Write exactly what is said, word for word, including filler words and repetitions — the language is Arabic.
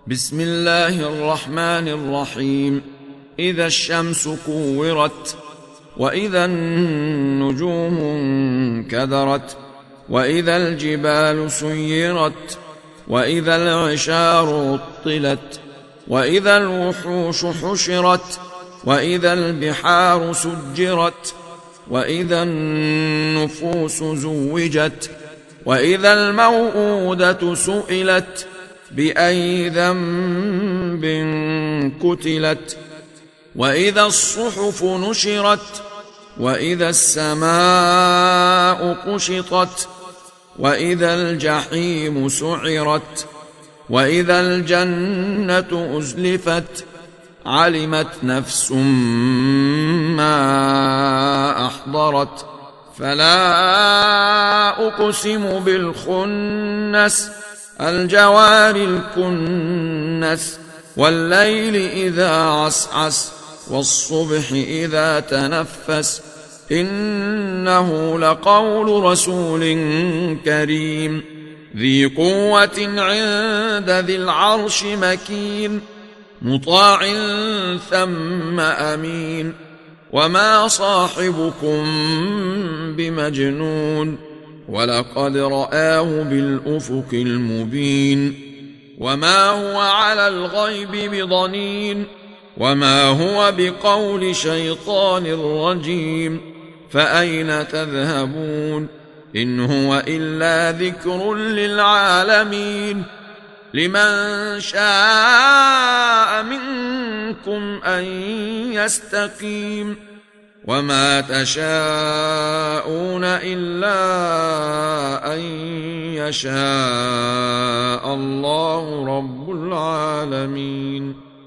بسم الله الرحمن الرحيم. إذا الشمس كورت، وإذا النجوم انكدرت، وإذا الجبال سيرت، وإذا العشار عطلت، وإذا الوحوش حشرت، وإذا البحار سجرت، وإذا النفوس زوجت، وإذا الموءودة سئلت بأي ذنب قتلت، وإذا الصحف نشرت، وإذا السماء كشطت، وإذا الجحيم سعرت، وإذا الجنة أزلفت، علمت نفس ما أحضرت. فلا أقسم بالخنس، الجوار الكنس، والليل إذا عسعس، والصبح إذا تنفس، إنه لقول رسول كريم ذي قوة عند ذي العرش مكين، مطاع ثم أمين. وما صاحبكم بمجنون، ولقد رآه بالأفق المبين. وما هو على الغيب بضنين، وما هو بقول شيطان رجيم. فأين تذهبون؟ إن هو إلا ذكر للعالمين. لمن شاء منكم أن يستقيم، وما تشاءون إلا أن يشاء الله رب العالمين.